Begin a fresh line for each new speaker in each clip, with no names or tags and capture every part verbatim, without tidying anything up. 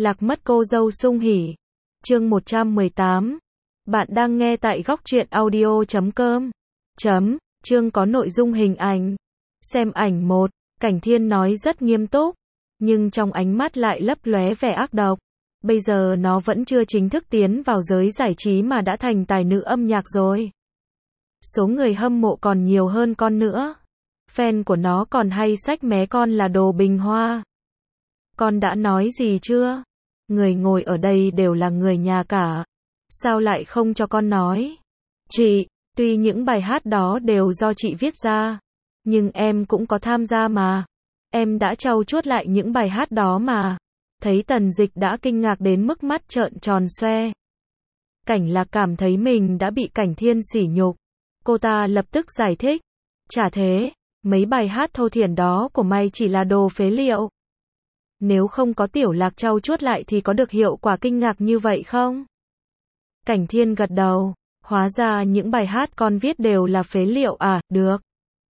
Lạc mất cô dâu sung hỉ. Chương một trăm mười tám. Bạn đang nghe tại góc truyện audio chấm com. Chấm, chương có nội dung hình ảnh. Xem ảnh một, Cảnh Thiên nói rất nghiêm túc, nhưng trong ánh mắt lại lấp lóe vẻ ác độc. Bây giờ nó vẫn chưa chính thức tiến vào giới giải trí mà đã thành tài nữ âm nhạc rồi. Số người hâm mộ còn nhiều hơn con nữa. Fan của nó còn hay xách mé con là đồ bình hoa. Con đã nói gì chưa? Người ngồi ở đây đều là người nhà cả. Sao lại không cho con nói? Chị, tuy những bài hát đó đều do chị viết ra, nhưng em cũng có tham gia mà. Em đã trau chuốt lại những bài hát đó mà. Thấy Tần Dịch đã kinh ngạc đến mức mắt trợn tròn xoe. Cảnh Lạc cảm thấy mình đã bị Cảnh Thiên sỉ nhục. Cô ta lập tức giải thích. Chả thế, mấy bài hát thô thiển đó của mày chỉ là đồ phế liệu. Nếu không có Tiểu Lạc trau chuốt lại thì có được hiệu quả kinh ngạc như vậy không? Cảnh Thiên gật đầu. Hóa ra những bài hát con viết đều là phế liệu à, được.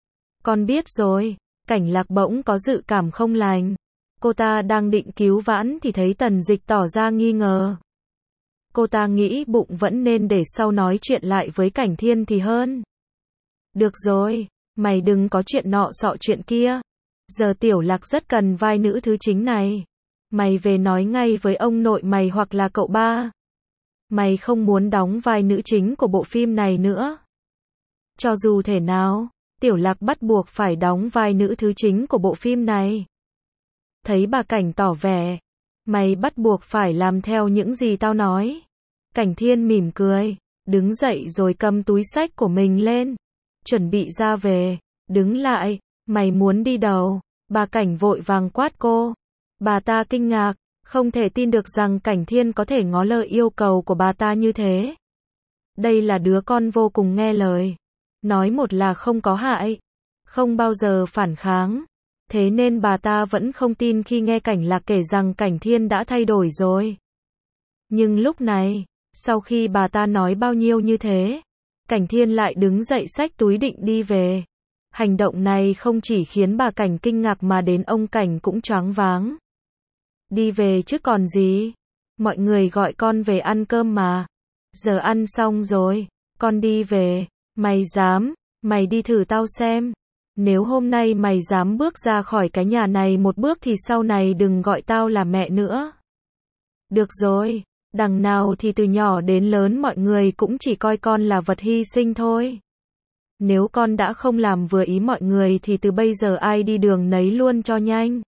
Con biết rồi. Cảnh Lạc bỗng có dự cảm không lành. Cô ta đang định cứu vãn thì thấy Tần Dịch tỏ ra nghi ngờ. Cô ta nghĩ bụng vẫn nên để sau nói chuyện lại với Cảnh Thiên thì hơn. Được rồi, mày đừng có chuyện nọ sọ chuyện kia. Giờ Tiểu Lạc rất cần vai nữ thứ chính này. Mày về nói ngay với ông nội mày hoặc là cậu ba. Mày không muốn đóng vai nữ chính của bộ phim này nữa. Cho dù thể nào, Tiểu Lạc bắt buộc phải đóng vai nữ thứ chính của bộ phim này. Thấy bà Cảnh tỏ vẻ, mày bắt buộc phải làm theo những gì tao nói. Cảnh Thiên mỉm cười, đứng dậy rồi cầm túi xách của mình lên, chuẩn bị ra về. Đứng lại, mày muốn đi đâu? Bà Cảnh vội vàng quát cô. Bà ta kinh ngạc, không thể tin được rằng Cảnh Thiên có thể ngó lời yêu cầu của bà ta như thế. Đây là đứa con vô cùng nghe lời. Nói một là không có hại, không bao giờ phản kháng. Thế nên bà ta vẫn không tin khi nghe Cảnh Lạc kể rằng Cảnh Thiên đã thay đổi rồi. Nhưng lúc này, sau khi bà ta nói bao nhiêu như thế, Cảnh Thiên lại đứng dậy xách túi định đi về. Hành động này không chỉ khiến bà Cảnh kinh ngạc mà đến ông Cảnh cũng choáng váng. Đi về chứ còn gì? Mọi người gọi con về ăn cơm mà. Giờ ăn xong rồi, con đi về. Mày dám, mày đi thử tao xem. Nếu hôm nay mày dám bước ra khỏi cái nhà này một bước thì sau này đừng gọi tao là mẹ nữa. Được rồi, đằng nào thì từ nhỏ đến lớn mọi người cũng chỉ coi con là vật hy sinh thôi. Nếu con đã không làm vừa ý mọi người thì từ bây giờ ai đi đường nấy luôn cho nhanh.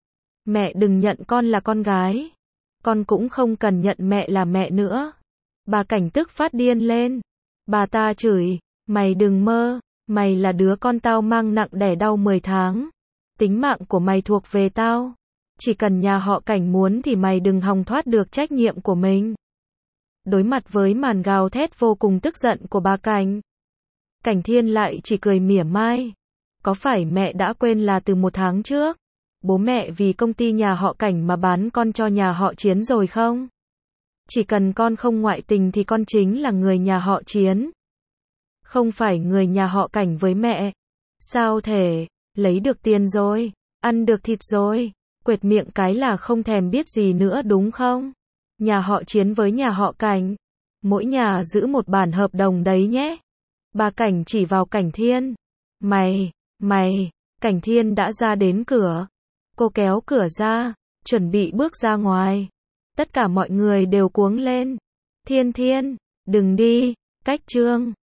Mẹ đừng nhận con là con gái. Con cũng không cần nhận mẹ là mẹ nữa. Bà Cảnh tức phát điên lên. Bà ta chửi, mày đừng mơ, mày là đứa con tao mang nặng đẻ đau mười tháng. Tính mạng của mày thuộc về tao. Chỉ cần nhà họ Cảnh muốn thì mày đừng hòng thoát được trách nhiệm của mình. Đối mặt với màn gào thét vô cùng tức giận của bà Cảnh, Cảnh Thiên lại chỉ cười mỉa mai. Có phải mẹ đã quên là từ một tháng trước, bố mẹ vì công ty nhà họ Cảnh mà bán con cho nhà họ Chiến rồi không? Chỉ cần con không ngoại tình thì con chính là người nhà họ Chiến. Không phải người nhà họ Cảnh với mẹ. Sao thể, lấy được tiền rồi, ăn được thịt rồi, quệt miệng cái là không thèm biết gì nữa đúng không? Nhà họ Chiến với nhà họ Cảnh, mỗi nhà giữ một bản hợp đồng đấy nhé. Bà Cảnh chỉ vào Cảnh Thiên. Mày, mày, Cảnh Thiên đã ra đến cửa. Cô kéo cửa ra, chuẩn bị bước ra ngoài. Tất cả mọi người đều cuống lên. Thiên Thiên, đừng đi, cách chương.